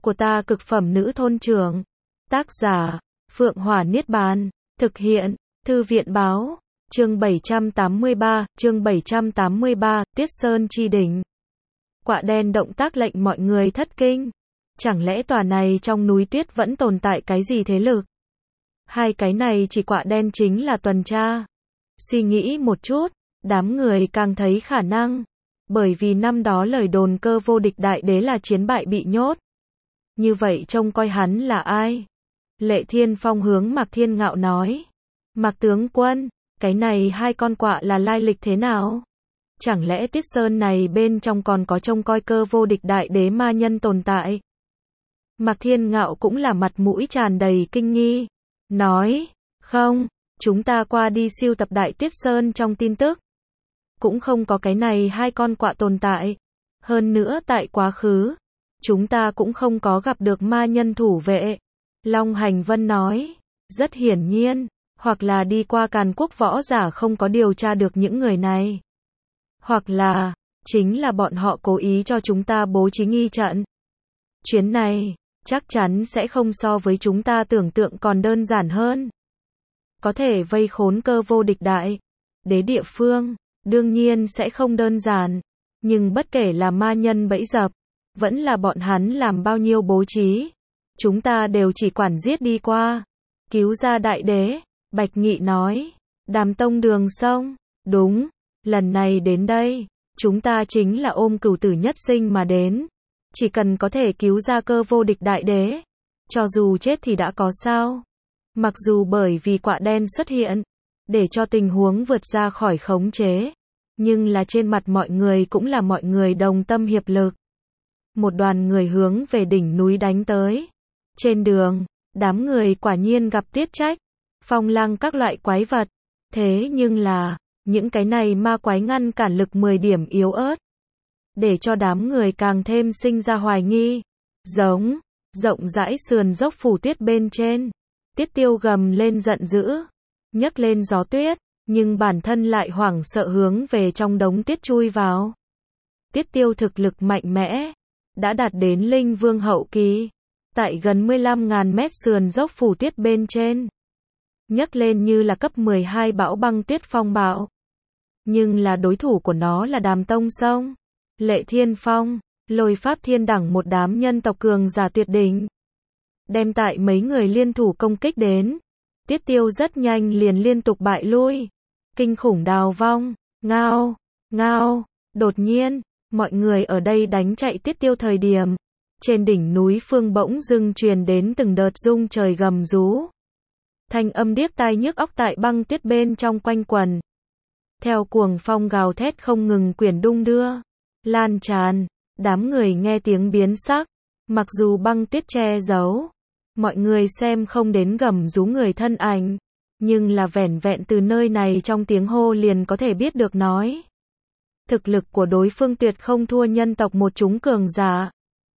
của ta cực phẩm nữ thôn trưởng. Tác giả, Phượng Hỏa Niết Bàn. Thực hiện, Thư viện báo. Chương 783, Tiết Sơn Chi Đỉnh. Quạ đen động tác lệnh mọi người thất kinh. Chẳng lẽ tòa này trong núi tuyết vẫn tồn tại cái gì thế lực? Hai cái này chỉ quạ đen chính là tuần tra. Suy nghĩ một chút, đám người càng thấy khả năng. Bởi vì năm đó lời đồn Cơ Vô Địch đại đế là chiến bại bị nhốt. Như vậy trông coi hắn là ai? Lệ Thiên Phong hướng Mạc Thiên Ngạo nói. Mạc tướng quân, cái này hai con quạ là lai lịch thế nào? Chẳng lẽ Tiết Sơn này bên trong còn có trông coi Cơ Vô Địch đại đế ma nhân tồn tại? Mạc Thiên Ngạo cũng là mặt mũi tràn đầy kinh nghi. Nói, không, chúng ta qua đi siêu tập Đại Tiết Sơn trong tin tức. Cũng không có cái này hai con quạ tồn tại. Hơn nữa tại quá khứ, chúng ta cũng không có gặp được ma nhân thủ vệ. Long Hành Vân nói, rất hiển nhiên, hoặc là đi qua Càn Quốc võ giả không có điều tra được những người này. Hoặc là, chính là bọn họ cố ý cho chúng ta bố trí nghi trận. Chuyến này, chắc chắn sẽ không so với chúng ta tưởng tượng còn đơn giản hơn. Có thể vây khốn Cơ Vô Địch đại đế địa phương, đương nhiên sẽ không đơn giản. Nhưng bất kể là ma nhân bẫy dập, vẫn là bọn hắn làm bao nhiêu bố trí, chúng ta đều chỉ quản giết đi qua. Cứu ra đại đế, Bạch Nghị nói. Đàm Tông Đường Sông, đúng, lần này đến đây, chúng ta chính là ôm cửu tử nhất sinh mà đến. Chỉ cần có thể cứu ra Cơ Vô Địch đại đế, cho dù chết thì đã có sao. Mặc dù bởi vì quạ đen xuất hiện, để cho tình huống vượt ra khỏi khống chế, nhưng là trên mặt mọi người cũng là mọi người đồng tâm hiệp lực. Một đoàn người hướng về đỉnh núi đánh tới. Trên đường, đám người quả nhiên gặp Tiết Trách, Phong Lăng các loại quái vật. Thế nhưng là, những cái này ma quái ngăn cản lực 10 điểm yếu ớt. Để cho đám người càng thêm sinh ra hoài nghi. Giống, rộng rãi sườn dốc phủ tuyết bên trên. Tiết Tiêu gầm lên giận dữ, nhấc lên gió tuyết, nhưng bản thân lại hoảng sợ hướng về trong đống tuyết chui vào. Tiết Tiêu thực lực mạnh mẽ, đã đạt đến linh vương hậu kỳ, tại gần 15.000 mét sườn dốc phủ tuyết bên trên. Nhấc lên như là cấp 12 bão băng tuyết phong bạo. Nhưng là đối thủ của nó là Đàm Tông Sông, Lệ Thiên Phong, Lôi Pháp Thiên Đẳng, một đám nhân tộc cường giả tuyệt đỉnh. Đem tại mấy người liên thủ công kích đến, Tiết Tiêu rất nhanh liền liên tục bại lui. Kinh khủng đào vong, ngao, ngao. Đột nhiên, mọi người ở đây đánh chạy Tiết Tiêu thời điểm, trên đỉnh núi phương bỗng dưng truyền đến từng đợt rung trời gầm rú. Thanh âm điếc tai nhức óc tại băng tuyết bên trong quanh quần. Theo cuồng phong gào thét không ngừng quyển đung đưa, lan tràn, đám người nghe tiếng biến sắc. Mặc dù băng tuyết che giấu, mọi người xem không đến gầm rú người thân ảnh, nhưng là vẻn vẹn từ nơi này trong tiếng hô liền có thể biết được nói. Thực lực của đối phương tuyệt không thua nhân tộc một chúng cường giả.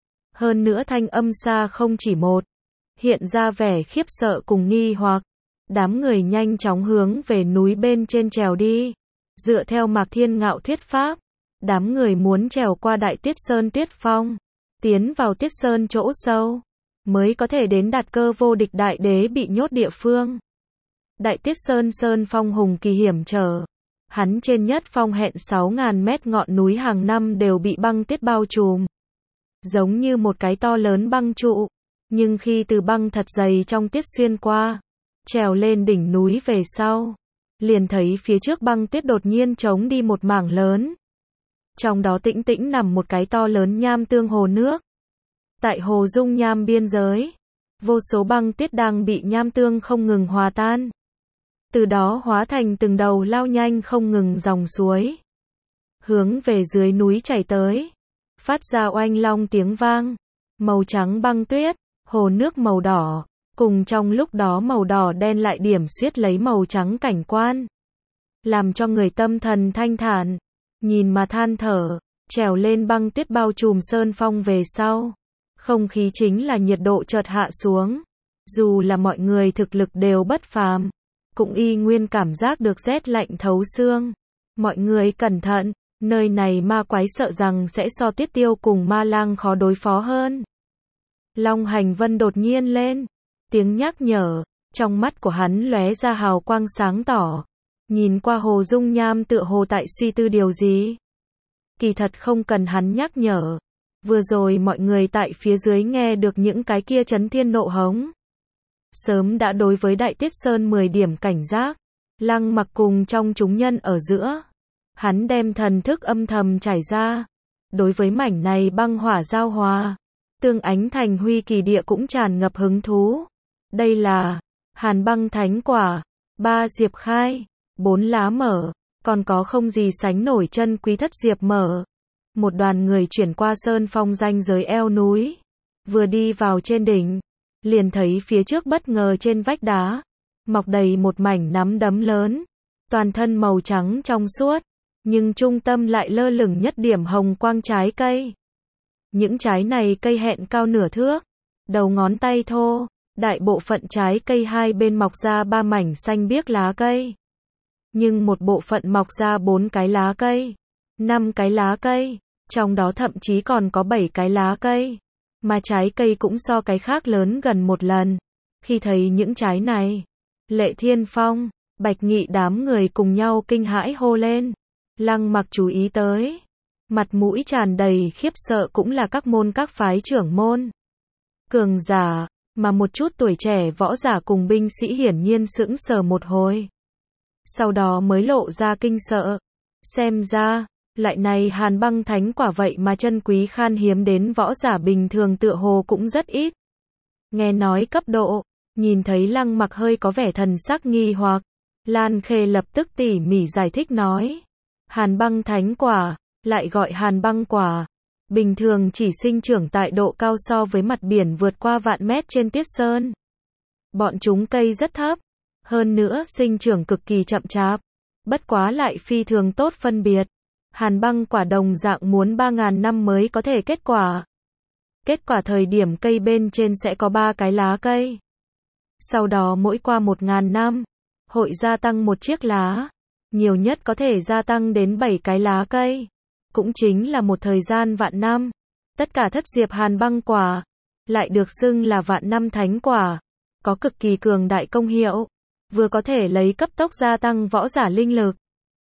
Hơn nữa thanh âm xa không chỉ một, hiện ra vẻ khiếp sợ cùng nghi hoặc. Đám người nhanh chóng hướng về núi bên trên trèo đi. Dựa theo Mạc Thiên Ngạo thuyết pháp, đám người muốn trèo qua Đại Tiết Sơn tuyết phong, tiến vào Tiết Sơn chỗ sâu, mới có thể đến đạt Cơ Vô Địch đại đế bị nhốt địa phương. Đại Tiết Sơn sơn phong hùng kỳ hiểm trở. Hắn trên nhất phong hẹn 6.000 mét ngọn núi hàng năm đều bị băng tuyết bao trùm. Giống như một cái to lớn băng trụ. Nhưng khi từ băng thật dày trong tuyết xuyên qua, trèo lên đỉnh núi về sau, liền thấy phía trước băng tuyết đột nhiên trống đi một mảng lớn. Trong đó tĩnh tĩnh nằm một cái to lớn nham tương hồ nước. Tại hồ dung nham biên giới, vô số băng tuyết đang bị nham tương không ngừng hòa tan. Từ đó hóa thành từng đầu lao nhanh không ngừng dòng suối. Hướng về dưới núi chảy tới. Phát ra oanh long tiếng vang. Màu trắng băng tuyết, hồ nước màu đỏ. Cùng trong lúc đó màu đỏ đen lại điểm xuyết lấy màu trắng cảnh quan. Làm cho người tâm thần thanh thản. Nhìn mà than thở. Trèo lên băng tuyết bao trùm sơn phong về sau. Không khí chính là nhiệt độ chợt hạ xuống. Dù là mọi người thực lực đều bất phàm, cũng y nguyên cảm giác được rét lạnh thấu xương. Mọi người cẩn thận, nơi này ma quái sợ rằng sẽ so Tiết Tiêu cùng Ma Lang khó đối phó hơn. Long Hành Vân đột nhiên lên tiếng nhắc nhở, trong mắt của hắn lóe ra hào quang sáng tỏ. Nhìn qua Hồ Dung Nham tựa hồ tại suy tư điều gì. Kỳ thật không cần hắn nhắc nhở. Vừa rồi mọi người tại phía dưới nghe được những cái kia chấn thiên nộ hống. Sớm đã đối với Đại Tiết Sơn 10 điểm cảnh giác. Lăng Mặc cùng trong chúng nhân ở giữa. Hắn đem thần thức âm thầm trải ra. Đối với mảnh này băng hỏa giao hòa. Tương ánh thành huy kỳ địa cũng tràn ngập hứng thú. Đây là Hàn Băng Thánh Quả, 3 diệp khai, 4 lá mở, còn có không gì sánh nổi chân quý thất diệp mở. Một đoàn người chuyển qua sơn phong ranh giới eo núi. Vừa đi vào trên đỉnh, liền thấy phía trước bất ngờ trên vách đá, mọc đầy một mảnh nắm đấm lớn, toàn thân màu trắng trong suốt, nhưng trung tâm lại lơ lửng nhất điểm hồng quang trái cây. Những trái này cây hẹn cao nửa thước, đầu ngón tay thô, đại bộ phận trái cây hai bên mọc ra 3 mảnh xanh biếc lá cây. Nhưng một bộ phận mọc ra 4 cái lá cây, 5 cái lá cây, trong đó thậm chí còn có 7 cái lá cây. Mà trái cây cũng so cái khác lớn gần 1 lần. Khi thấy những trái này, Lệ Thiên Phong, Bạch Nghị đám người cùng nhau kinh hãi hô lên. Lăng Mặc chú ý tới, mặt mũi tràn đầy khiếp sợ cũng là các môn các phái trưởng môn. Cường giả, mà một chút tuổi trẻ võ giả cùng binh sĩ hiển nhiên sững sờ một hồi. Sau đó mới lộ ra kinh sợ. Xem ra, loại này Hàn Băng Thánh Quả vậy mà chân quý khan hiếm đến võ giả bình thường tựa hồ cũng rất ít. Nghe nói cấp độ, nhìn thấy Lăng Mặc hơi có vẻ thần sắc nghi hoặc, Lan Khê lập tức tỉ mỉ giải thích nói. Hàn Băng Thánh Quả, lại gọi Hàn Băng Quả, bình thường chỉ sinh trưởng tại độ cao so với mặt biển vượt qua vạn mét trên Tiết Sơn. Bọn chúng cây rất thấp, hơn nữa sinh trưởng cực kỳ chậm chạp, bất quá lại phi thường tốt phân biệt. Hàn Băng Quả đồng dạng muốn 3.000 năm mới có thể kết quả. Kết quả thời điểm cây bên trên sẽ có 3 cái lá cây. Sau đó mỗi qua 1.000 năm, hội gia tăng một chiếc lá, nhiều nhất có thể gia tăng đến 7 cái lá cây. Cũng chính là một thời gian vạn năm. Tất cả thất diệp Hàn Băng Quả, lại được xưng là vạn năm thánh quả, có cực kỳ cường đại công hiệu, vừa có thể lấy cấp tốc gia tăng võ giả linh lực,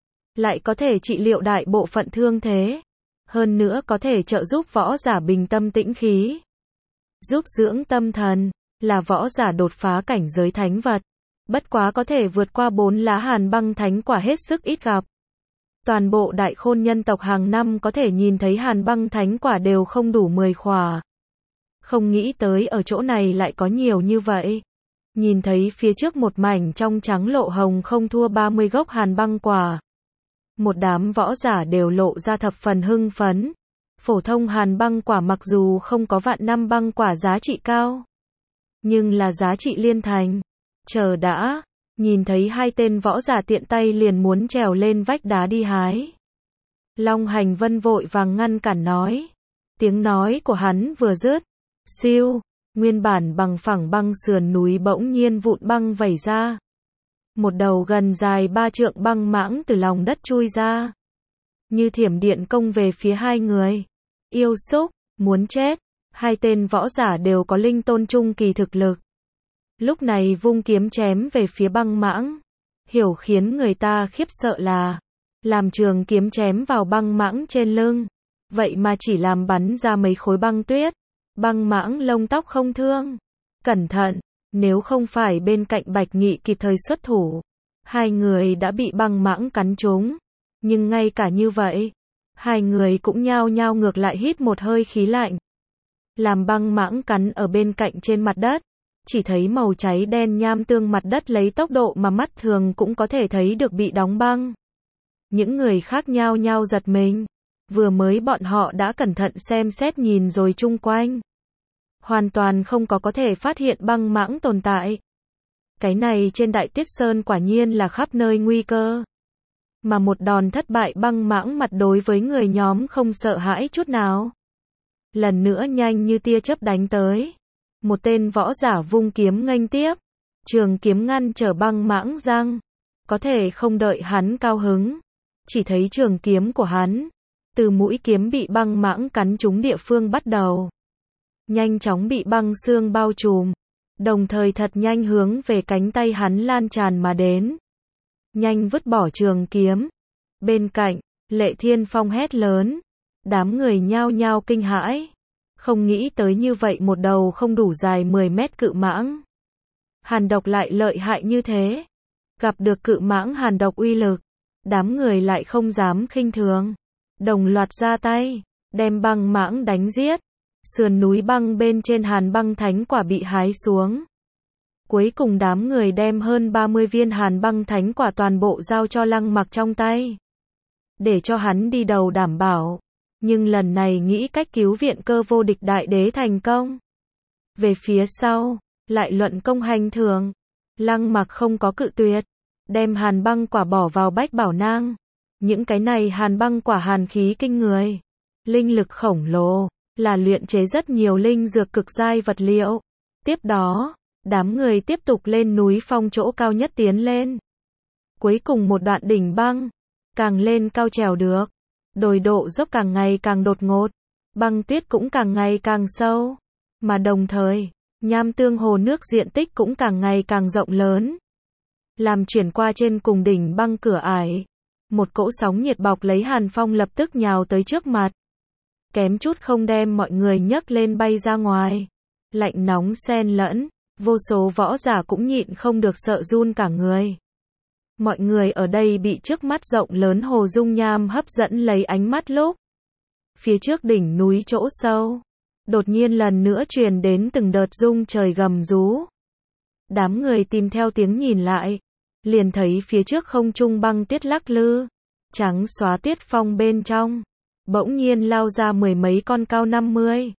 lại có thể trị liệu đại bộ phận thương thế, hơn nữa có thể trợ giúp võ giả bình tâm tĩnh khí, giúp dưỡng tâm thần, là võ giả đột phá cảnh giới thánh vật. Bất quá có thể vượt qua 4 lá Hàn Băng Thánh Quả hết sức ít gặp. Toàn bộ Đại Khôn nhân tộc hàng năm có thể nhìn thấy Hàn Băng Thánh Quả đều không đủ 10 khỏa. Không nghĩ tới ở chỗ này lại có nhiều như vậy. Nhìn thấy phía trước một mảnh trong trắng lộ hồng không thua 30 gốc Hàn Băng Quả. Một đám võ giả đều lộ ra thập phần hưng phấn. Phổ thông Hàn Băng Quả mặc dù không có vạn năm băng quả giá trị cao, nhưng là giá trị liên thành. Chờ đã, nhìn thấy hai tên võ giả tiện tay liền muốn trèo lên vách đá đi hái. Long Hành Vân vội vàng ngăn cản nói. Tiếng nói của hắn vừa dứt, siêu, nguyên bản bằng phẳng băng sườn núi bỗng nhiên vụn băng vẩy ra. Một đầu gần dài 3 trượng băng mãng từ lòng đất chui ra, như thiểm điện công về phía hai người. Yêu xúc, muốn chết. Hai tên võ giả đều có linh tôn trung kỳ thực lực. Lúc này vung kiếm chém về phía băng mãng. Hiểu khiến người ta khiếp sợ là, làm trường kiếm chém vào băng mãng trên lưng, vậy mà chỉ làm bắn ra mấy khối băng tuyết. Băng mãng lông tóc không thương. Cẩn thận, nếu không phải bên cạnh Bạch Nghị kịp thời xuất thủ, hai người đã bị băng mãng cắn trúng. Nhưng ngay cả như vậy, hai người cũng nhao nhao ngược lại hít một hơi khí lạnh. Làm băng mãng cắn ở bên cạnh trên mặt đất, chỉ thấy màu cháy đen nham tương mặt đất lấy tốc độ mà mắt thường cũng có thể thấy được bị đóng băng. Những người khác nhao nhao giật mình. Vừa mới bọn họ đã cẩn thận xem xét nhìn rồi chung quanh, hoàn toàn không có thể phát hiện băng mãng tồn tại. Cái này trên Đại Tiết Sơn quả nhiên là khắp nơi nguy cơ. Mà một đòn thất bại băng mãng mặt đối với người nhóm không sợ hãi chút nào. Lần nữa nhanh như tia chớp đánh tới. Một tên võ giả vung kiếm nghênh tiếp. Trường kiếm ngăn trở băng mãng răng. Có thể không đợi hắn cao hứng. Chỉ thấy trường kiếm của hắn, từ mũi kiếm bị băng mãng cắn trúng địa phương bắt đầu, nhanh chóng bị băng xương bao trùm, đồng thời thật nhanh hướng về cánh tay hắn lan tràn mà đến. Nhanh vứt bỏ trường kiếm. Bên cạnh, Lệ Thiên Phong hét lớn. Đám người nhao nhao kinh hãi. Không nghĩ tới như vậy một đầu không đủ dài 10 mét cự mãng. Hàn độc lại lợi hại như thế. Gặp được cự mãng hàn độc uy lực, đám người lại không dám khinh thường. Đồng loạt ra tay, đem băng mãng đánh giết. Sườn núi băng bên trên hàn băng thánh quả bị hái xuống. Cuối cùng đám người đem hơn 30 viên hàn băng thánh quả toàn bộ giao cho Lăng Mặc trong tay. Để cho hắn đi đầu đảm bảo. Nhưng lần này nghĩ cách cứu viện Cơ Vô Địch đại đế thành công. Về phía sau, lại luận công hành thưởng. Lăng Mặc không có cự tuyệt. Đem hàn băng quả bỏ vào bách bảo nang. Những cái này hàn băng quả hàn khí kinh người. Linh lực khổng lồ, là luyện chế rất nhiều linh dược cực giai vật liệu. Tiếp đó, đám người tiếp tục lên núi phong chỗ cao nhất tiến lên. Cuối cùng một đoạn đỉnh băng, càng lên cao trèo được. Đồi độ dốc càng ngày càng đột ngột, băng tuyết cũng càng ngày càng sâu. Mà đồng thời, nham tương hồ nước diện tích cũng càng ngày càng rộng lớn. Làm chuyển qua trên cùng đỉnh băng cửa ải. Một cỗ sóng nhiệt bọc lấy Hàn Phong lập tức nhào tới trước mặt. Kém chút không đem mọi người nhấc lên bay ra ngoài. Lạnh nóng xen lẫn, vô số võ giả cũng nhịn không được sợ run cả người. Mọi người ở đây bị trước mắt rộng lớn hồ dung nham hấp dẫn lấy ánh mắt lúc. Phía trước đỉnh núi chỗ sâu, đột nhiên lần nữa truyền đến từng đợt rung trời gầm rú. Đám người tìm theo tiếng nhìn lại, liền thấy phía trước không trung băng tuyết lắc lư, trắng xóa tuyết phong bên trong. Bỗng nhiên lao ra mười mấy con cao 50,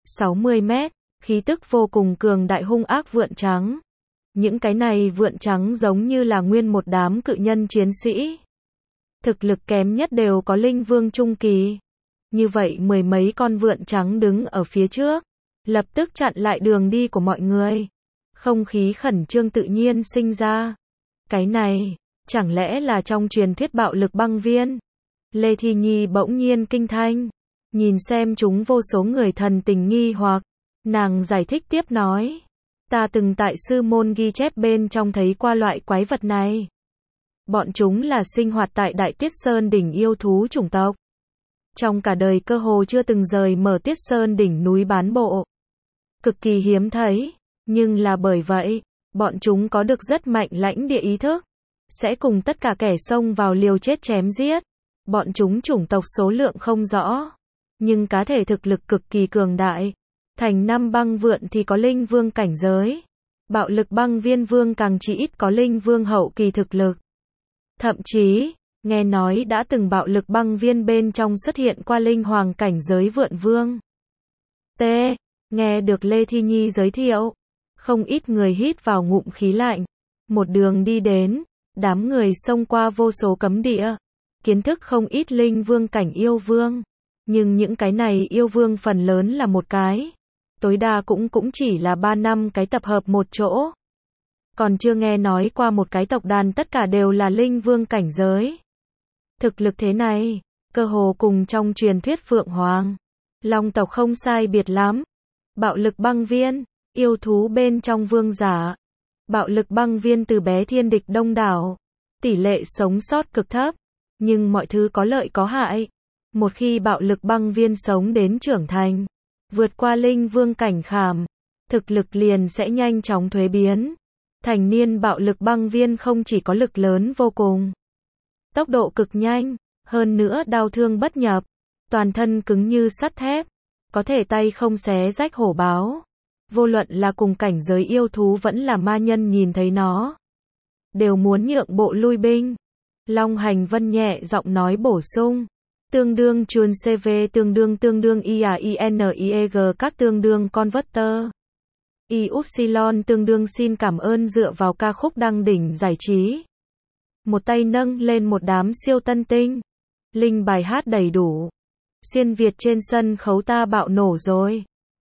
60 mét, khí tức vô cùng cường đại hung ác vượn trắng. Những cái này vượn trắng giống như là nguyên một đám cự nhân chiến sĩ. Thực lực kém nhất đều có linh vương trung kỳ. Như vậy mười mấy con vượn trắng đứng ở phía trước, lập tức chặn lại đường đi của mọi người. Không khí khẩn trương tự nhiên sinh ra. Cái này, chẳng lẽ là trong truyền thuyết bạo lực băng viên? Lê Thi Nhi bỗng nhiên kinh thanh, nhìn xem chúng vô số người thần tình nghi hoặc, nàng giải thích tiếp nói, ta từng tại sư môn ghi chép bên trong thấy qua loại quái vật này. Bọn chúng là sinh hoạt tại Đại Tuyết Sơn đỉnh yêu thú chủng tộc. Trong cả đời cơ hồ chưa từng rời mở Tuyết Sơn đỉnh núi bán bộ. Cực kỳ hiếm thấy, nhưng là bởi vậy, bọn chúng có được rất mạnh lãnh địa ý thức, sẽ cùng tất cả kẻ xông vào liều chết chém giết. Bọn chúng chủng tộc số lượng không rõ, nhưng cá thể thực lực cực kỳ cường đại. Thành năm băng vượn thì có linh vương cảnh giới. Bạo lực băng viên vương càng chỉ ít có linh vương hậu kỳ thực lực. Thậm chí, nghe nói đã từng bạo lực băng viên bên trong xuất hiện qua linh hoàng cảnh giới vượn vương. T. Nghe được Lê Thi Nhi giới thiệu, không ít người hít vào ngụm khí lạnh. Một đường đi đến, đám người xông qua vô số cấm địa. Kiến thức không ít linh vương cảnh yêu vương. Nhưng những cái này yêu vương phần lớn là một cái. Tối đa cũng chỉ là 3 năm cái tập hợp một chỗ. Còn chưa nghe nói qua một cái tộc đàn tất cả đều là linh vương cảnh giới. Thực lực thế này, cơ hồ cùng trong truyền thuyết Phượng Hoàng, Long tộc không sai biệt lắm. Bạo lực băng viên, yêu thú bên trong vương giả. Bạo lực băng viên từ bé thiên địch đông đảo. Tỷ lệ sống sót cực thấp. Nhưng mọi thứ có lợi có hại. Một khi bạo lực băng viên sống đến trưởng thành, vượt qua linh vương cảnh khảm, thực lực liền sẽ nhanh chóng thuế biến. Thành niên bạo lực băng viên không chỉ có lực lớn vô cùng, tốc độ cực nhanh, hơn nữa đau thương bất nhập, toàn thân cứng như sắt thép, có thể tay không xé rách hổ báo. Vô luận là cùng cảnh giới yêu thú vẫn là ma nhân nhìn thấy nó, đều muốn nhượng bộ lui binh. Long Hành Vân nhẹ giọng nói bổ sung. Tương đương chuồn CV tương đương IAINIEG các tương đương converter. Y-Upsilon tương đương xin cảm ơn dựa vào ca khúc đăng đỉnh giải trí. Một tay nâng lên một đám siêu tân tinh. Linh bài hát đầy đủ. Xuyên Việt trên sân khấu ta bạo nổ rồi.